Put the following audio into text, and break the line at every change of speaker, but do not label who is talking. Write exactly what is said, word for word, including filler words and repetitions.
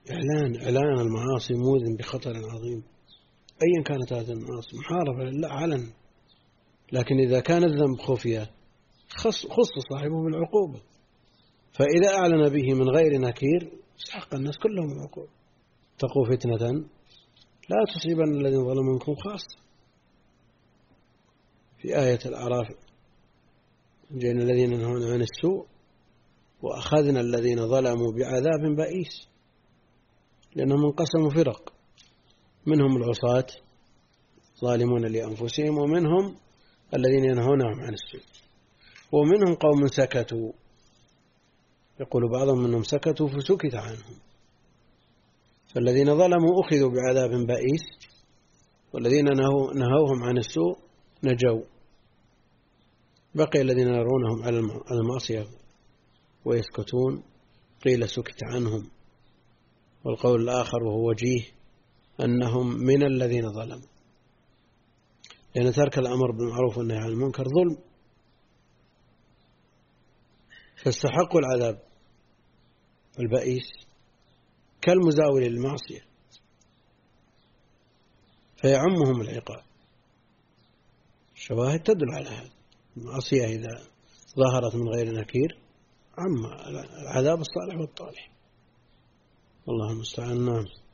إعلان إعلان المعاصي موذن بخطر عظيم، أيا كانت هذه المعاصي، محاربة لله علن. لكن إذا كان الذنب خفية خص, خص صاحبه بالعقوبة، فإذا أعلن به من غير نكير استحق الناس كلهم العقوبة. اتقوا فتنة لا تصيبن الذين ظلموا منكم خاصة. في آية الأعراف جئنا الذين ينهون عن السوء وأخذنا الذين ظلموا بعذاب بئيس، لأنهم انقسموا فرق، منهم العصاة ظالمون لأنفسهم، ومنهم الذين ينهونهم عن السوء، ومنهم قوم سكتوا، يقول بعضهم منهم سكتوا فسكت عنهم. فالذين ظلموا أخذوا بعذاب بئيس، والذين نهوهم عن السوء نجوا. بقي الذين يرونهم على المعصية ويسكتون قيل سكت عنهم. والقول الآخر وهو وجيه أنهم من الذين ظلموا، لأن ترك الأمر بالمعروف والنهي عن المنكر ظلم، فاستحقوا العذاب البئيس كالمزاول للمعصية، فيعمهم العقاب. الشواهد تدل على هذا، المعصية إذا ظهرت من غير نكير عم العذاب الصالح والطالح. الله المستعان. نعم.